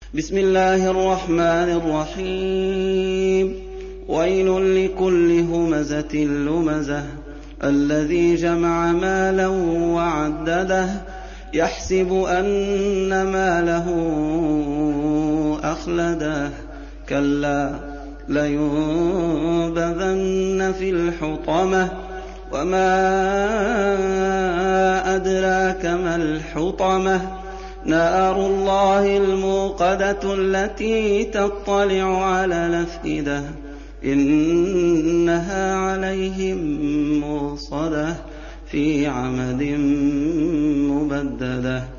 بسم الله الرحمن الرحيم ويل لكل همزة لمزة الذي جمع مالا وعدده يحسب أن ماله أخلده كلا لينبذن في الحطمة وما أدراك ما الحطمة نار الله الموقدة التي تطلع على الأفئدة إنها عليهم موصدة في عمد ممددة